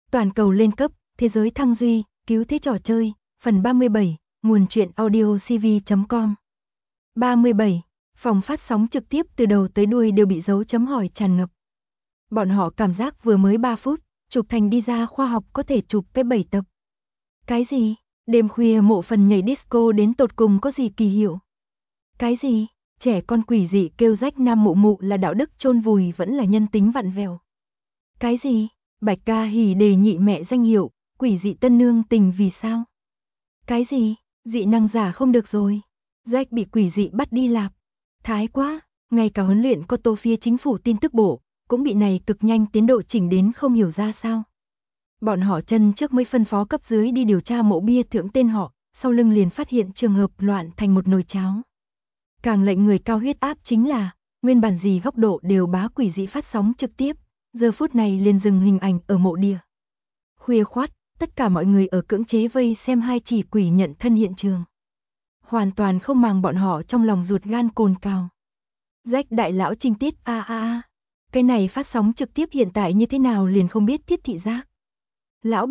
Toàn cầu lên cấp, thế giới thăng duy, cứu thế trò chơi, phần 37, nguồn truyện audio cv.com. 37. Phòng phát sóng trực tiếp từ đầu tới đuôi đều bị dấu chấm hỏi tràn ngập. Bọn họ cảm giác vừa mới 3 phút, chụp thành đi ra khoa học có thể chụp cái 7 tập. Cái gì? Đêm khuya mộ phần nhảy disco đến tột cùng có gì kỳ hiệu? Cái gì? Trẻ con quỷ dị kêu rách nam mụ mụ là đạo đức chôn vùi vẫn là nhân tính vặn vẹo. Cái gì? Bạch ca hỉ đề nhị mẹ danh hiệu, quỷ dị tân nương tình vì sao? Cái gì? Dị năng giả không được rồi. Jack bị quỷ dị bắt đi lạp. Thái quá, ngay cả huấn luyện cô tô phía chính phủ tin tức bộ, cũng bị này cực nhanh tiến độ chỉnh đến không hiểu ra sao. Bọn họ chân trước mới phân phó cấp dưới đi điều tra mộ bia thưởng tên họ, sau lưng liền phát hiện trường hợp loạn thành một nồi cháo. Càng lệnh người cao huyết áp chính là, nguyên bản gì góc độ đều bá quỷ dị phát sóng trực tiếp, giờ phút này liền dừng hình ảnh ở mộ địa. Khuya khoắt, tất cả mọi người ở cưỡng chế vây xem hai chỉ quỷ nhận thân hiện trường. Hoàn toàn không màng bọn họ trong lòng ruột gan cồn cào. Jack đại lão trinh tiết cái này phát sóng trực tiếp hiện tại như thế nào liền không biết thiết thị giác. Lão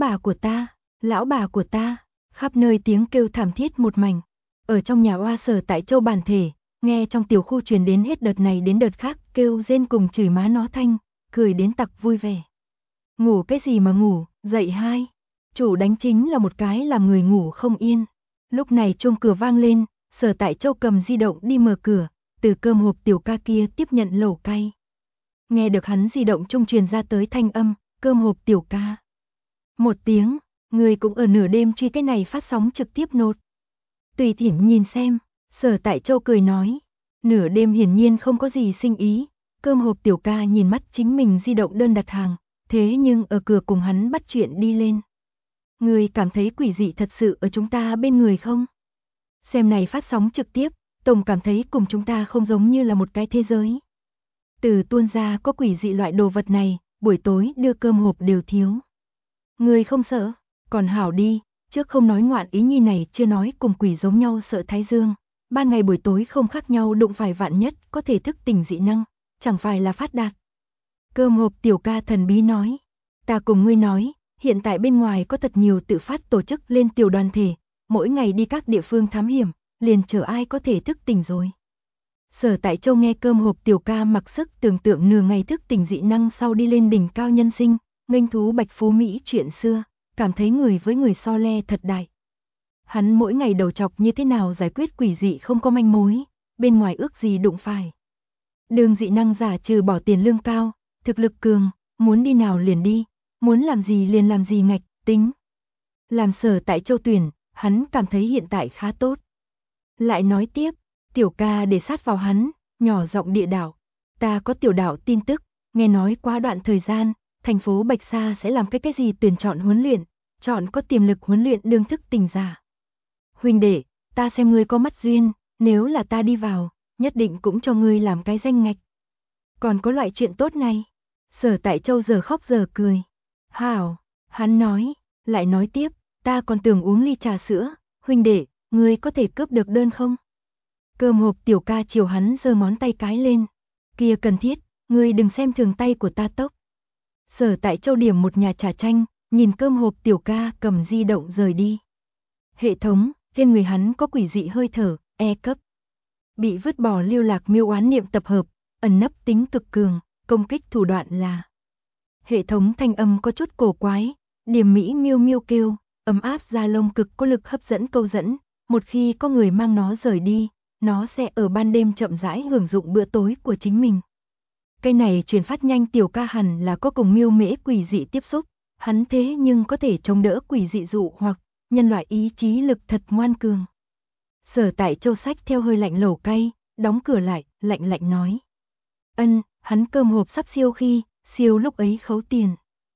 bà của ta, khắp nơi tiếng kêu thảm thiết một mảnh. Ở trong nhà oa Sở Tại Châu bản thể, nghe trong tiểu khu truyền đến hết đợt này đến đợt khác kêu rên cùng chửi má nó thanh, cười đến tặc vui vẻ. Ngủ cái gì mà ngủ, dậy hai. Chủ đánh chính là một cái làm người ngủ không yên. Lúc này chuông cửa vang lên, Sở Tại Châu cầm di động đi mở cửa, từ cơm hộp tiểu ca kia tiếp nhận lẩu cay. Nghe được hắn di động trung truyền ra tới thanh âm, cơm hộp tiểu ca. Một tiếng, người cũng ở nửa đêm truy cái này phát sóng trực tiếp nột. Tùy Thiển nhìn xem, Sở Tại Châu cười nói. Nửa đêm hiển nhiên không có gì sinh ý, cơm hộp tiểu ca nhìn mắt chính mình di động đơn đặt hàng, thế nhưng ở cửa cùng hắn bắt chuyện đi lên. Người cảm thấy quỷ dị thật sự ở chúng ta bên người không? Xem này phát sóng trực tiếp, tổng cảm thấy cùng chúng ta không giống như là một cái thế giới. Từ tuôn ra có quỷ dị loại đồ vật này, buổi tối đưa cơm hộp đều thiếu. Người không sợ, còn hảo đi, trước không nói ngoạn ý nhi này chưa nói cùng quỷ giống nhau sợ thái dương. Ban ngày buổi tối không khác nhau đụng phải vạn nhất có thể thức tỉnh dị năng, chẳng phải là phát đạt. Cơm hộp tiểu ca thần bí nói, ta cùng ngươi nói, hiện tại bên ngoài có thật nhiều tự phát tổ chức lên tiểu đoàn thể, mỗi ngày đi các địa phương thám hiểm, liền chờ ai có thể thức tỉnh rồi. Sở Tại Châu nghe cơm hộp tiểu ca mặc sức tưởng tượng nửa ngày thức tỉnh dị năng sau đi lên đỉnh cao nhân sinh, nghênh thú bạch phú Mỹ chuyện xưa, cảm thấy người với người so le thật đại. Hắn mỗi ngày đầu chọc như thế nào giải quyết quỷ dị không có manh mối, bên ngoài ước gì đụng phải. Đường dị năng giả trừ bỏ tiền lương cao, thực lực cường, muốn đi nào liền đi, muốn làm gì liền làm gì ngạch, tính. Làm Sở Tại Châu tuyển, hắn cảm thấy hiện tại khá tốt. Lại nói tiếp, tiểu ca để sát vào hắn, nhỏ giọng địa đạo. Ta có tiểu đạo tin tức, nghe nói qua đoạn thời gian, thành phố Bạch Sa sẽ làm cái gì tuyển chọn huấn luyện, chọn có tiềm lực huấn luyện đương thức tỉnh giả. Huynh đệ, ta xem ngươi có mắt duyên, nếu là ta đi vào, nhất định cũng cho ngươi làm cái danh ngạch. Còn có loại chuyện tốt này. Sở Tại Châu giờ khóc giờ cười. Hảo, hắn nói, lại nói tiếp, ta còn tưởng uống ly trà sữa, huynh đệ, ngươi có thể cướp được đơn không? Cơm hộp tiểu ca chiều hắn giơ ngón tay cái lên. Kia cần thiết, ngươi đừng xem thường tay của ta tốc. Sở Tại Châu điểm một nhà trà chanh, nhìn cơm hộp tiểu ca cầm di động rời đi. Hệ thống, trên người hắn có quỷ dị hơi thở, E cấp. Bị vứt bỏ lưu lạc miêu oán niệm tập hợp, ẩn nấp tính cực cường, công kích thủ đoạn là. Hệ thống thanh âm có chút cổ quái, điểm mỹ miêu miêu kêu, ấm áp da lông cực có lực hấp dẫn câu dẫn, một khi có người mang nó rời đi, nó sẽ ở ban đêm chậm rãi hưởng dụng bữa tối của chính mình. Cái này truyền phát nhanh tiểu ca hẳn là có cùng miêu mễ quỷ dị tiếp xúc, hắn thế nhưng có thể chống đỡ quỷ dị dụ hoặc nhân loại ý chí lực thật ngoan cường. Sở Tại Châu sách theo hơi lạnh lẩu cay, đóng cửa lại, lạnh lạnh nói. Hắn cơm hộp sắp siêu khi, siêu lúc ấy khấu tiền.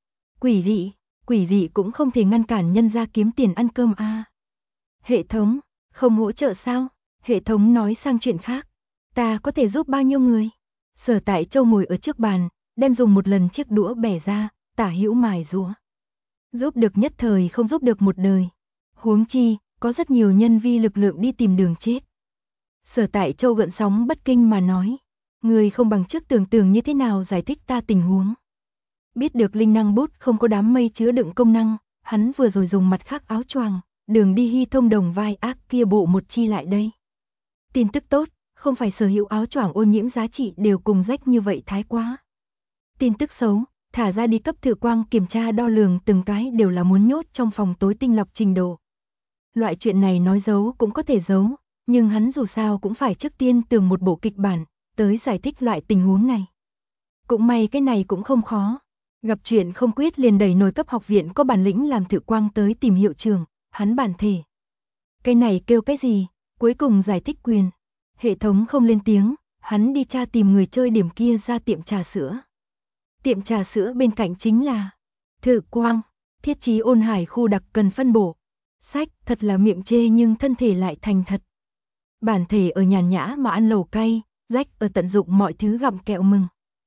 Quỷ dị cũng không thể ngăn cản nhân ra kiếm tiền ăn cơm a. Hệ thống, không hỗ trợ sao? Hệ thống nói sang chuyện khác. Ta có thể giúp bao nhiêu người? Sở Tại Châu ngồi ở trước bàn, đem dùng một lần chiếc đũa bẻ ra, tả hữu mài rũa. Giúp được nhất thời không giúp được một đời. Huống chi, có rất nhiều nhân vi lực lượng đi tìm đường chết. Sở Tại Châu gợn sóng bất kinh mà nói. Người không bằng trước tưởng tượng như thế nào giải thích ta tình huống. Biết được linh năng bút không có đám mây chứa đựng công năng, hắn vừa rồi dùng mặt khác áo choàng, đường đi hy thông đồng vai ác kia bộ một chi lại đây. Tin tức tốt, không phải sở hữu áo choàng ô nhiễm giá trị đều cùng rách như vậy thái quá. Tin tức xấu, thả ra đi cấp thử quang kiểm tra đo lường từng cái đều là muốn nhốt trong phòng tối tinh lọc trình độ. Loại chuyện này nói giấu cũng có thể giấu, nhưng hắn dù sao cũng phải trước tiên tường một bộ kịch bản, tới giải thích loại tình huống này. Cũng may cái này cũng không khó. Gặp chuyện không quyết liền đẩy nồi cấp học viện có bản lĩnh làm thử quang tới tìm hiệu trường, hắn bản thể. Cái này kêu cái gì, cuối cùng giải thích quyền. Hệ thống không lên tiếng, hắn đi tra tìm người chơi điểm kia ra tiệm trà sữa. Tiệm trà sữa bên cạnh chính là thử quang, thiết chí ôn hải khu đặc cần phân bổ. Sách thật là miệng chê nhưng thân thể lại thành thật. Bản thể ở nhàn nhã mà ăn lẩu cay, rách ở tận dụng mọi thứ gặm kẹo mừng.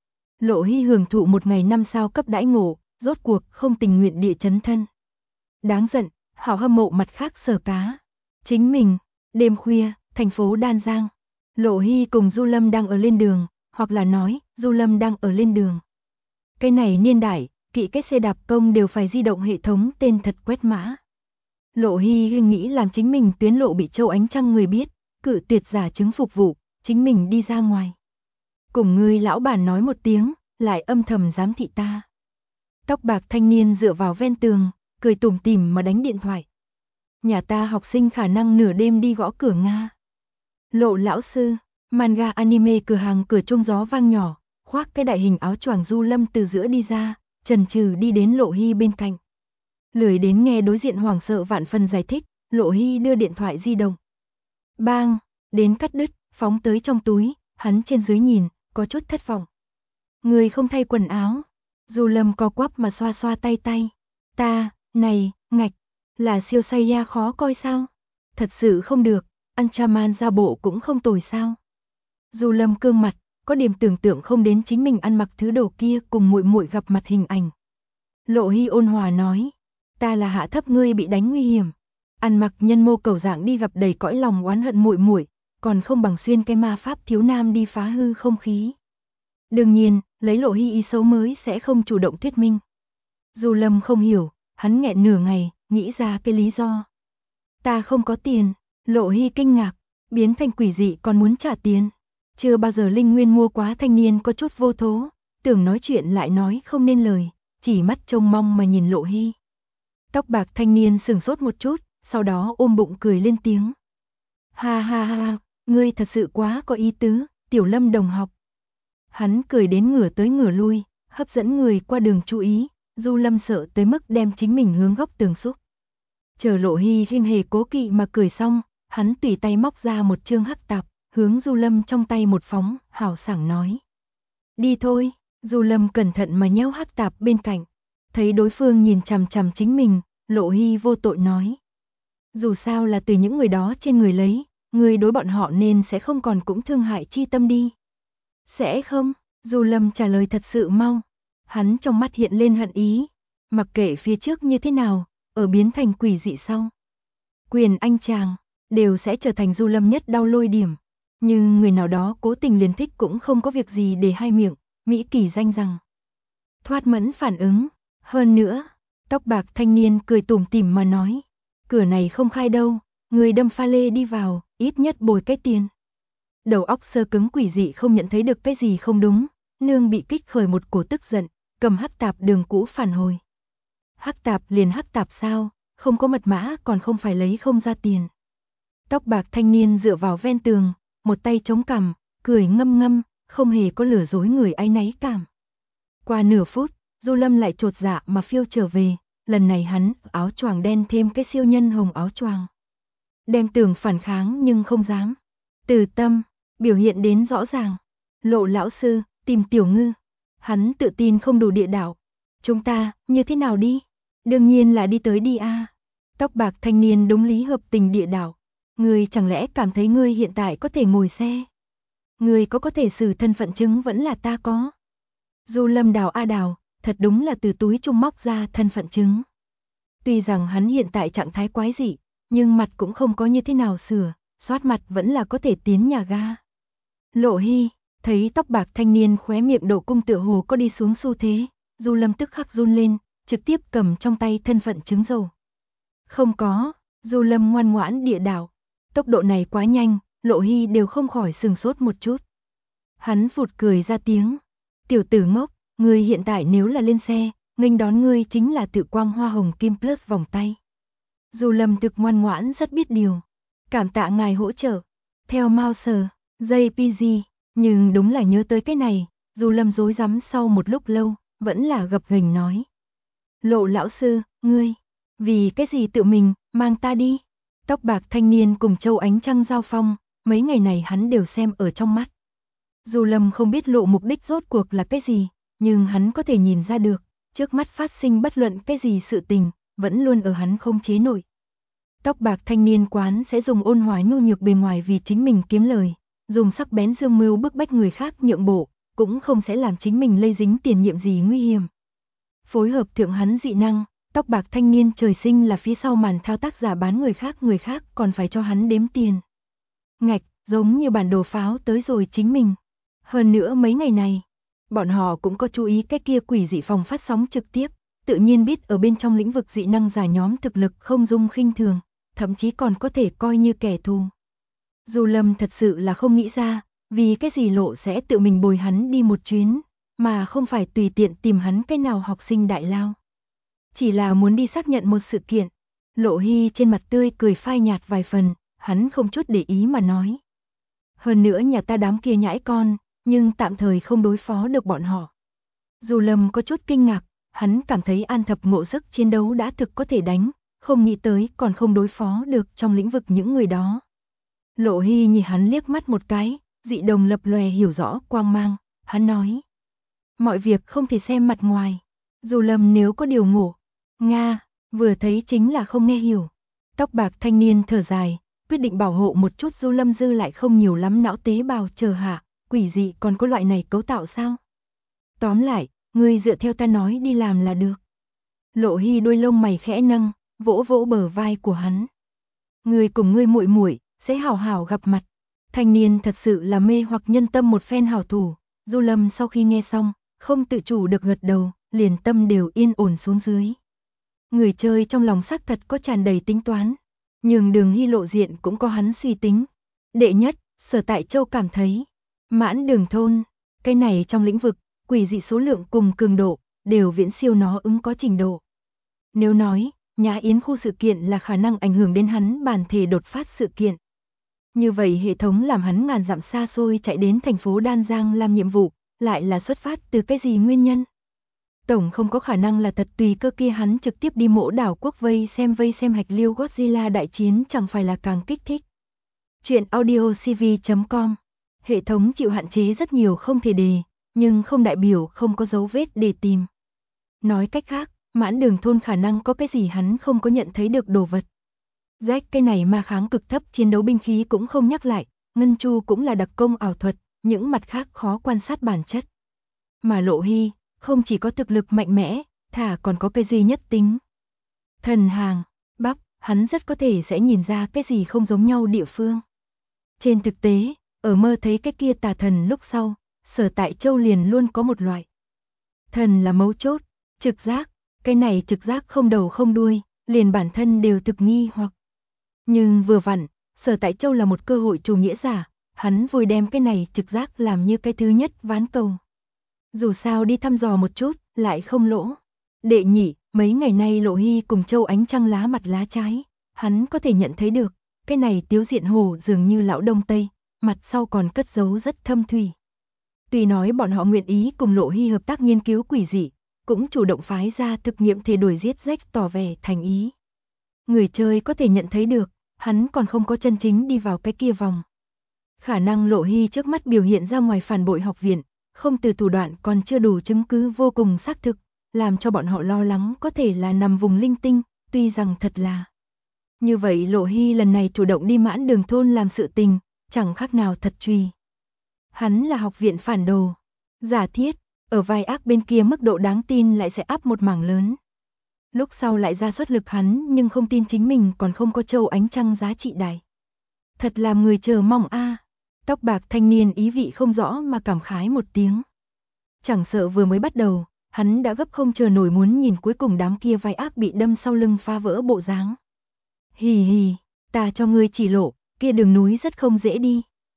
Lộ Hy hưởng thụ một ngày 5 sao cấp đãi ngộ, rốt cuộc không tình nguyện địa chấn thân. Đáng giận, hảo hâm mộ mặt khác Sở Cá. Chính mình, đêm khuya, thành phố Đan Giang. Lộ Hy cùng Du Lâm đang ở lên đường, hoặc là nói, Du Lâm đang ở lên đường. Cái này niên đại, kỵ cái xe đạp công đều phải di động hệ thống tên thật quét mã. Lộ Hy nghĩ làm chính mình tuyến lộ bị Châu Ánh Trăng người biết, cự tuyệt giả chứng phục vụ, chính mình đi ra ngoài. Cùng người lão bản nói một tiếng, lại âm thầm giám thị ta. Tóc bạc thanh niên dựa vào ven tường, cười tủm tỉm mà đánh điện thoại. Nhà ta học sinh khả năng nửa đêm đi gõ cửa Nga. Lộ lão sư, manga anime cửa hàng cửa chuông gió vang nhỏ, khoác cái đại hình áo choàng Du Lâm từ giữa đi ra, chần chừ đi đến Lộ Hy bên cạnh. Lười đến nghe đối diện hoảng sợ vạn phần giải thích, Lộ Hy đưa điện thoại di động. Bang, đến cắt đứt, phóng tới trong túi, hắn trên dưới nhìn, có chút thất vọng. Người không thay quần áo. Du Lâm co quắp mà xoa xoa tay. Ta, này, ngạch, là siêu say ya khó coi sao? Thật sự không được, ăn chaman ra bộ cũng không tồi sao? Du Lâm cương mặt, có điểm tưởng tượng không đến chính mình ăn mặc thứ đồ kia cùng muội muội gặp mặt hình ảnh. Lộ Hy ôn hòa nói, ta là hạ thấp ngươi bị đánh nguy hiểm. Ăn mặc nhân mô cầu dạng đi gặp đầy cõi lòng oán hận muội muội, còn không bằng xuyên cái ma pháp thiếu nam đi phá hư không khí. Đương nhiên, lấy Lộ Hy ý xấu mới sẽ không chủ động thuyết minh. Du Lâm không hiểu, hắn nghẹn nửa ngày, nghĩ ra cái lý do. Ta không có tiền. Lộ Hy kinh ngạc, biến thành quỷ dị còn muốn trả tiền. Chưa bao giờ linh nguyên mua quá. Thanh niên có chút vô thố, tưởng nói chuyện lại nói không nên lời, chỉ mắt trông mong mà nhìn Lộ Hy. Tóc bạc thanh niên sửng sốt một chút, sau đó ôm bụng cười lên tiếng. Ha ha ha, ngươi thật sự quá có ý tứ, Tiểu Lâm đồng học. Hắn cười đến ngửa tới ngửa lui, hấp dẫn người qua đường chú ý, Du Lâm sợ tới mức đem chính mình hướng góc tường xúc. Chờ Lộ Hy khinh hề cố kỵ mà cười xong, hắn tùy tay móc ra một chương hắc tạp, hướng Du Lâm trong tay một phóng, hào sảng nói. Đi thôi. Du Lâm cẩn thận mà nhéo hắc tạp bên cạnh, thấy đối phương nhìn chằm chằm chính mình, Lộ Hy vô tội nói. Dù sao là từ những người đó trên người lấy, người đối bọn họ nên sẽ không còn cũng thương hại chi tâm đi. Sẽ không, Du Lâm trả lời thật sự mau. Hắn trong mắt hiện lên hận ý, mặc kệ phía trước như thế nào, ở biến thành quỷ dị sau. Quyền anh chàng, đều sẽ trở thành Du Lâm nhất đau lôi điểm. Nhưng người nào đó cố tình liền thích cũng không có việc gì để hai miệng, Mỹ Kỳ danh rằng. Thoát mẫn phản ứng, hơn nữa, tóc bạc thanh niên cười tủm tỉm mà nói. Cửa này không khai đâu, người đâm pha lê đi vào, ít nhất bồi cái tiền. Đầu óc sơ cứng quỷ dị không nhận thấy được cái gì không đúng, nương bị kích khởi một cổ tức giận, cầm hắc tạp đường cũ phản hồi. Hắc tạp liền hắc tạp sao, không có mật mã còn không phải lấy không ra tiền. Tóc bạc thanh niên dựa vào ven tường, một tay chống cằm, cười ngâm ngâm, không hề có lừa dối người áy náy cảm. Qua nửa phút, Du Lâm lại trột dạ mà phiêu trở về, lần này hắn áo choàng đen thêm cái siêu nhân hồng áo choàng. Đem tưởng phản kháng nhưng không dám. Từ tâm, biểu hiện đến rõ ràng. Lộ lão sư, tìm Tiểu Ngư. Hắn tự tin không đủ địa đạo. Chúng ta, như thế nào đi? Đương nhiên là đi tới đi a. Tóc bạc thanh niên đúng lý hợp tình địa đạo. Ngươi chẳng lẽ cảm thấy ngươi hiện tại có thể ngồi xe? Ngươi có thể xử thân phận chứng vẫn là ta có. Du Lâm đào a đào, thật đúng là từ túi trung móc ra thân phận chứng. Tuy rằng hắn hiện tại trạng thái quái dị, nhưng mặt cũng không có như thế nào sửa, soát mặt vẫn là có thể tiến nhà ga. Lộ Hy, thấy tóc bạc thanh niên khóe miệng độ cung tựa hồ có đi xuống xu thế, Du Lâm tức khắc run lên, trực tiếp cầm trong tay thân phận chứng dầu. Không có, Du Lâm ngoan ngoãn địa đạo. Tốc độ này quá nhanh, Lộ Hy đều không khỏi sừng sốt một chút. Hắn phụt cười ra tiếng. Tiểu tử ngốc, ngươi hiện tại nếu là lên xe, nghênh đón ngươi chính là tự quang hoa hồng kim plus vòng tay. Du Lâm thực ngoan ngoãn rất biết điều. Cảm tạ ngài hỗ trợ. Theo Mouser, JPG, nhưng đúng là nhớ tới cái này, Du Lâm rối rắm sau một lúc lâu, vẫn là gập ghềnh nói. Lộ lão sư, ngươi, vì cái gì tự mình, mang ta đi. Tóc bạc thanh niên cùng Châu Ánh Trăng giao phong, mấy ngày này hắn đều xem ở trong mắt. Du Lâm không biết Lộ mục đích rốt cuộc là cái gì, nhưng hắn có thể nhìn ra được, trước mắt phát sinh bất luận cái gì sự tình, vẫn luôn ở hắn không chế nổi. Tóc bạc thanh niên quán sẽ dùng ôn hòa nhu nhược bề ngoài vì chính mình kiếm lời, dùng sắc bén dương mưu bức bách người khác nhượng bộ, cũng không sẽ làm chính mình lây dính tiền nhiệm gì nguy hiểm. Phối hợp thượng hắn dị năng, tóc bạc thanh niên trời sinh là phía sau màn thao tác giả bán người khác còn phải cho hắn đếm tiền. Ngạch, giống như bản đồ pháo tới rồi chính mình. Hơn nữa mấy ngày này, bọn họ cũng có chú ý cái kia quỷ dị phòng phát sóng trực tiếp, tự nhiên biết ở bên trong lĩnh vực dị năng giả nhóm thực lực không dung khinh thường, thậm chí còn có thể coi như kẻ thù. Du Lâm thật sự là không nghĩ ra, vì cái gì Lộ sẽ tự mình bồi hắn đi một chuyến, mà không phải tùy tiện tìm hắn cái nào học sinh đại lao. Chỉ là muốn đi xác nhận một sự kiện. Lộ Hy trên mặt tươi cười phai nhạt vài phần, hắn không chút để ý mà nói. Hơn nữa nhà ta đám kia nhãi con, nhưng tạm thời không đối phó được bọn họ. Du Lâm có chút kinh ngạc, hắn cảm thấy An Thập Ngộ sức chiến đấu đã thực có thể đánh, không nghĩ tới còn không đối phó được trong lĩnh vực những người đó. Lộ Hy nhìn hắn liếc mắt một cái, dị đồng lập lòe hiểu rõ quang mang, hắn nói. Mọi việc không thể xem mặt ngoài, Du Lâm nếu có điều ngộ, Nga, vừa thấy chính là không nghe hiểu. Tóc bạc thanh niên thở dài, quyết định bảo hộ một chút Du Lâm dư lại không nhiều lắm não tế bào chờ hạ, quỷ dị còn có loại này cấu tạo sao? Tóm lại, ngươi dựa theo ta nói đi làm là được. Lộ Hy đôi lông mày khẽ nâng, vỗ vỗ bờ vai của hắn. Ngươi cùng ngươi muội muội sẽ hảo hảo gặp mặt. Thanh niên thật sự là mê hoặc nhân tâm một phen hảo thủ. Du Lâm sau khi nghe xong, không tự chủ được gật đầu, liền tâm đều yên ổn xuống dưới. Người chơi trong lòng xác thật có tràn đầy tính toán, nhưng Đường Hy lộ diện cũng có hắn suy tính. Đệ nhất, Sở Tại Châu cảm thấy, Mãn Đường thôn, cái này trong lĩnh vực, quỷ dị số lượng cùng cường độ, đều viễn siêu nó ứng có trình độ. Nếu nói, Nhã Yến khu sự kiện là khả năng ảnh hưởng đến hắn bản thể đột phát sự kiện. Như vậy hệ thống làm hắn ngàn dặm xa xôi chạy đến thành phố Đan Giang làm nhiệm vụ, lại là xuất phát từ cái gì nguyên nhân? Tổng không có khả năng là thật tùy cơ kia hắn trực tiếp đi mỗ đảo quốc vây xem hạch liêu Godzilla đại chiến chẳng phải là càng kích thích. Chuyện audiocv.com. Hệ thống chịu hạn chế rất nhiều không thể đề, nhưng không đại biểu không có dấu vết để tìm. Nói cách khác, Mãn Đường thôn khả năng có cái gì hắn không có nhận thấy được đồ vật. Jack cái này ma kháng cực thấp chiến đấu binh khí cũng không nhắc lại, Ngân Chu cũng là đặc công ảo thuật, những mặt khác khó quan sát bản chất. Mà Lộ Hy, không chỉ có thực lực mạnh mẽ, thả còn có cái duy nhất tính. Thần hàng, bắp, hắn rất có thể sẽ nhìn ra cái gì không giống nhau địa phương. Trên thực tế, ở mơ thấy cái kia tà thần lúc sau, Sở Tại Châu liền luôn có một loại. Thần là mấu chốt, trực giác, cái này trực giác không đầu không đuôi, liền bản thân đều thực nghi hoặc. Nhưng vừa vặn, Sở Tại Châu là một cơ hội chủ nghĩa giả, hắn vui đem cái này trực giác làm như cái thứ nhất ván cầu. Dù sao đi thăm dò một chút, lại không lỗ. Đệ nhị, mấy ngày nay Lộ Hy cùng Châu Ánh Trăng lá mặt lá trái, hắn có thể nhận thấy được, cái này Tiếu Diện Hồ dường như lão Đông Tây, mặt sau còn cất giấu rất thâm thủy. Tuy nói bọn họ nguyện ý cùng Lộ Hy hợp tác nghiên cứu quỷ dị, cũng chủ động phái ra thực nghiệm thể đuổi giết Jack tỏ vẻ thành ý. Người chơi có thể nhận thấy được, hắn còn không có chân chính đi vào cái kia vòng. Khả năng Lộ Hy trước mắt biểu hiện ra ngoài phản bội học viện, không từ thủ đoạn còn chưa đủ chứng cứ vô cùng xác thực, làm cho bọn họ lo lắng có thể là nằm vùng linh tinh, tuy rằng thật là. Như vậy Lộ Hy lần này chủ động đi Mãn Đường thôn làm sự tình, chẳng khác nào thật truy. Hắn là học viện phản đồ. Giả thiết, ở vai ác bên kia mức độ đáng tin lại sẽ áp một mảng lớn. Lúc sau lại ra xuất lực hắn nhưng không tin chính mình còn không có Châu Ánh Trăng giá trị đại. Thật làm người chờ mong a. Tóc bạc thanh niên ý vị không rõ mà cảm khái một tiếng. Chẳng sợ vừa mới bắt đầu, hắn đã gấp không chờ nổi muốn nhìn cuối cùng đám kia vai ác bị đâm sau lưng phá vỡ bộ dáng. Hì hì, ta cho ngươi chỉ lộ, kia đường núi rất không dễ đi.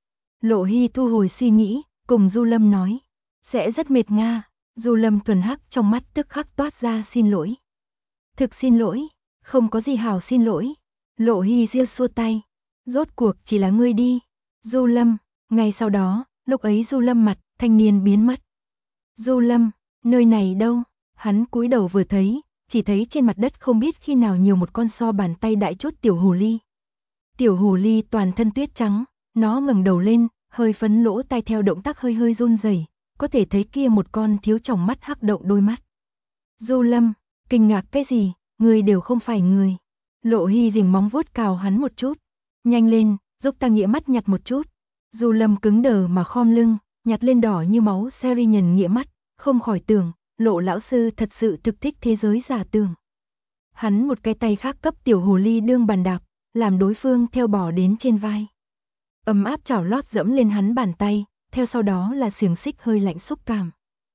Lộ Hy thu hồi suy nghĩ, cùng Du Lâm nói, sẽ rất mệt nga. Du Lâm thuần hắc trong mắt tức khắc toát ra xin lỗi. Thực xin lỗi, không có gì hảo xin lỗi. Lộ Hy giơ xua tay, rốt cuộc chỉ là ngươi đi. Du Lâm, ngay sau đó, lúc ấy Du Lâm mặt thanh niên biến mất. Du Lâm, nơi này đâu? Hắn cúi đầu vừa thấy, chỉ thấy trên mặt đất không biết khi nào nhiều một con so bàn tay đại chút tiểu hồ ly. Tiểu hồ ly toàn thân tuyết trắng, nó ngẩng đầu lên, hơi phấn lỗ tai theo động tác hơi hơi run rẩy, có thể thấy kia một con thiếu tròng mắt hắc động đôi mắt. Du Lâm, kinh ngạc cái gì, người đều không phải người. Lộ Hy dình móng vuốt cào hắn một chút. Nhanh lên, giúp ta nghĩa mắt nhặt một chút. Du Lâm cứng đờ mà khom lưng, nhặt lên đỏ như máu Serian nghĩa mắt, không khỏi tưởng, Lộ lão sư thật sự thực thích thế giới giả tưởng. Hắn một cái tay khác cấp tiểu hồ ly đương bàn đạp, làm đối phương theo bò đến trên vai. Ấm áp chảo lót dẫm lên hắn bàn tay, theo sau đó là xiềng xích hơi lạnh xúc cảm.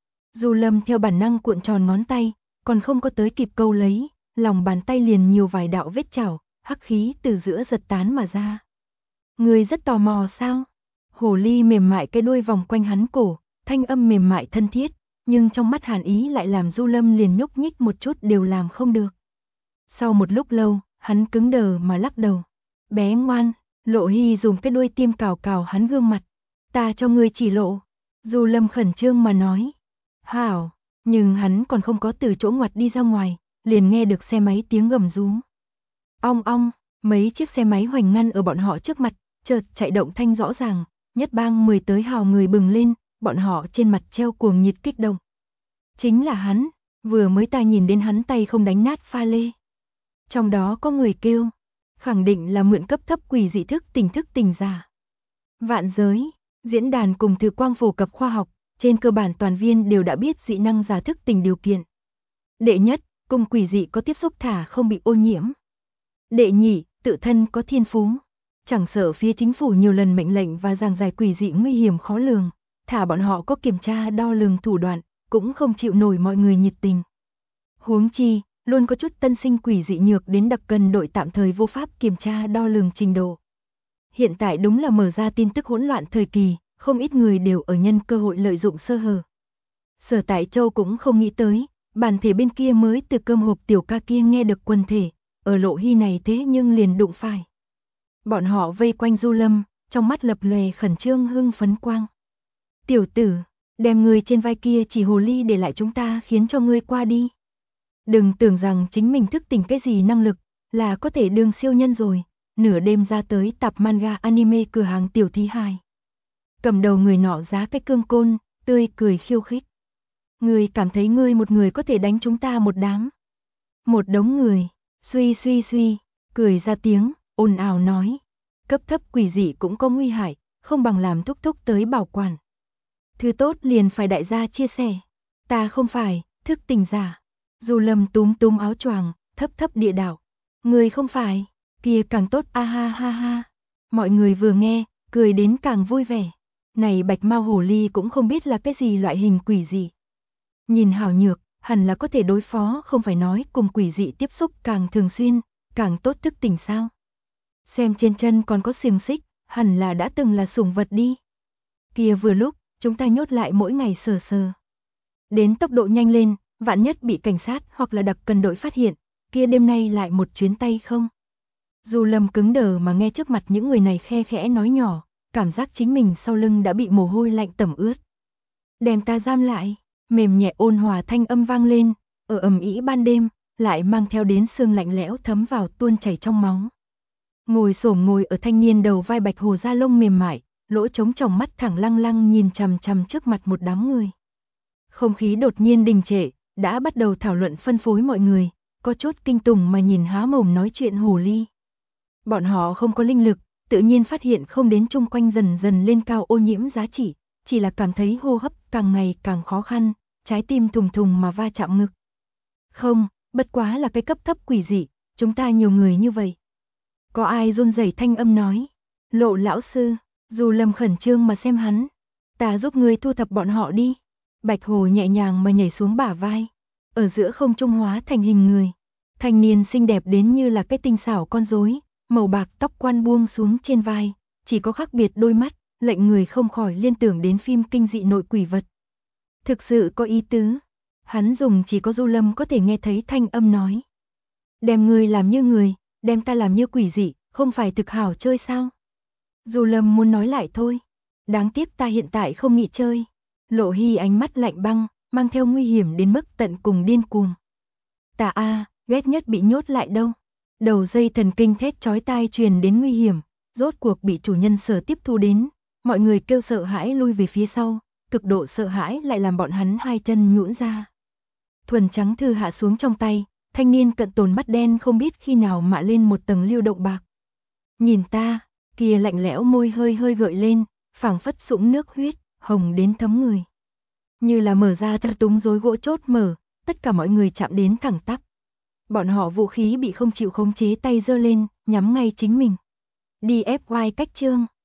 Du Lâm theo bản năng cuộn tròn ngón tay, còn không có tới kịp câu lấy, lòng bàn tay liền nhiều vài đạo vết chảo, hắc khí từ giữa giật tán mà ra. Người rất tò mò sao? Hồ ly mềm mại cái đuôi vòng quanh hắn cổ, thanh âm mềm mại thân thiết, nhưng trong mắt hàn ý lại làm Du Lâm liền nhúc nhích một chút đều làm không được. Sau một lúc lâu, hắn cứng đờ mà lắc đầu. Bé ngoan, Lộ Hy dùng cái đuôi tiêm cào cào hắn gương mặt. Ta cho ngươi chỉ lộ. Du Lâm khẩn trương mà nói. Hảo, nhưng hắn còn không có từ chỗ ngoặt đi ra ngoài, liền nghe được xe máy tiếng gầm rú. Ong ong, mấy chiếc xe máy hoành ngăn ở bọn họ trước mặt, chợt chạy động thanh rõ ràng, nhất bang 10 tới hào người bừng lên, bọn họ trên mặt treo cuồng nhiệt kích động. Chính là hắn, vừa mới ta nhìn đến hắn tay không đánh nát pha lê. Trong đó có người kêu, khẳng định là mượn cấp thấp quỷ dị thức tỉnh giả. Vạn giới, diễn đàn cùng Thư Quang phổ cập khoa học, trên cơ bản toàn viên đều đã biết dị năng giả thức tỉnh điều kiện. Đệ nhất, cùng quỷ dị có tiếp xúc thả không bị ô nhiễm. Đệ nhị, tự thân có thiên phú. Chẳng sợ phía chính phủ nhiều lần mệnh lệnh và giảng giải quỷ dị nguy hiểm khó lường, thả bọn họ có kiểm tra đo lường thủ đoạn, cũng không chịu nổi mọi người nhiệt tình. Huống chi, luôn có chút tân sinh quỷ dị nhược đến đặc cần đội tạm thời vô pháp kiểm tra đo lường trình độ. Hiện tại đúng là mở ra tin tức hỗn loạn thời kỳ, không ít người đều ở nhân cơ hội lợi dụng sơ hở. Sở Tại Châu cũng không nghĩ tới, bản thể bên kia mới từ cơm hộp tiểu ca kia nghe được quần thể, ở Lộ Hy này thế nhưng liền đụng phải. Bọn họ vây quanh Du Lâm, trong mắt lập lòe khẩn trương hưng phấn quang. Tiểu tử, đem người trên vai kia chỉ hồ ly để lại chúng ta khiến cho ngươi qua đi. Đừng tưởng rằng chính mình thức tỉnh cái gì năng lực, là có thể đương siêu nhân rồi, nửa đêm ra tới tạp manga anime cửa hàng tiểu thí hài. Cầm đầu người nọ giá cái cương côn, tươi cười khiêu khích. Ngươi cảm thấy ngươi một người có thể đánh chúng ta một đám. Một đống người, suy, cười ra tiếng, ồn ào nói. Cấp thấp quỷ dị cũng có nguy hại, không bằng làm thúc thúc tới bảo quản. Thứ tốt liền phải đại gia chia sẻ. Ta không phải, thức tỉnh giả. Du Lâm túm áo choàng, thấp địa đạo. Người không phải, kia càng tốt a ha ha ha. Mọi người vừa nghe, cười đến càng vui vẻ. Này bạch mao hồ ly cũng không biết là cái gì loại hình quỷ dị. Nhìn hảo nhược, hẳn là có thể đối phó, không phải nói cùng quỷ dị tiếp xúc càng thường xuyên, càng tốt thức tỉnh sao. Xem trên chân còn có xiềng xích, hẳn là đã từng là sủng vật đi. Kia vừa lúc, chúng ta nhốt lại mỗi ngày sờ. Đến tốc độ nhanh lên, vạn nhất bị cảnh sát hoặc là đặc cần đội phát hiện, kia đêm nay lại một chuyến tay không. Du Lâm cứng đờ mà nghe trước mặt những người này khe khẽ nói nhỏ, cảm giác chính mình sau lưng đã bị mồ hôi lạnh tẩm ướt. Đem ta giam lại, mềm nhẹ ôn hòa thanh âm vang lên, ở ầm ĩ ban đêm, lại mang theo đến xương lạnh lẽo thấm vào tuôn chảy trong máu. Ngồi ở thanh niên đầu vai bạch hồ da lông mềm mại, lỗ trống tròng mắt thẳng lăng lăng nhìn chằm chằm trước mặt một đám người. Không khí đột nhiên đình trệ, đã bắt đầu thảo luận phân phối mọi người, có chút kinh tủng mà nhìn há mồm nói chuyện hồ ly. Bọn họ không có linh lực, tự nhiên phát hiện không đến chung quanh dần dần lên cao ô nhiễm giá trị, chỉ là cảm thấy hô hấp càng ngày càng khó khăn, trái tim thùng thùng mà va chạm ngực. Không, bất quá là cái cấp thấp quỷ dị, chúng ta nhiều người như vậy. Có ai run rẩy thanh âm nói, Lộ lão sư, Du Lâm khẩn trương mà xem hắn, ta giúp ngươi thu thập bọn họ đi. Bạch Hồ nhẹ nhàng mà nhảy xuống bả vai, ở giữa không trung hóa thành hình người. Thanh niên xinh đẹp đến như là cái tinh xảo con rối, màu bạc tóc quăn buông xuống trên vai, chỉ có khác biệt đôi mắt, lệnh người không khỏi liên tưởng đến phim kinh dị nội quỷ vật. Thực sự có ý tứ. Hắn dùng chỉ có Du Lâm có thể nghe thấy thanh âm nói. Đem ngươi làm như người, đem ta làm như quỷ dị, không phải thực hảo chơi sao? Du Lâm muốn nói lại thôi. Đáng tiếc ta hiện tại không nghĩ chơi. Lộ Hy ánh mắt lạnh băng, mang theo nguy hiểm đến mức tận cùng điên cuồng. Ta ghét nhất bị nhốt lại đâu. Đầu dây thần kinh thét chói tai truyền đến nguy hiểm, rốt cuộc bị chủ nhân sở tiếp thu đến. Mọi người kêu sợ hãi lui về phía sau, cực độ sợ hãi lại làm bọn hắn hai chân nhũn ra. Thuần trắng thư hạ xuống trong tay, thanh niên cận tồn mắt đen không biết khi nào mạ lên một tầng lưu động bạc. Nhìn ta, kia lạnh lẽo môi hơi hơi gợi lên, phảng phất sũng nước huyết, hồng đến thấm người. Như là mở ra thơ túng rối gỗ chốt mở, tất cả mọi người chạm đến thẳng tắp. Bọn họ vũ khí bị không chịu khống chế tay giơ lên, nhắm ngay chính mình. DFY cách chương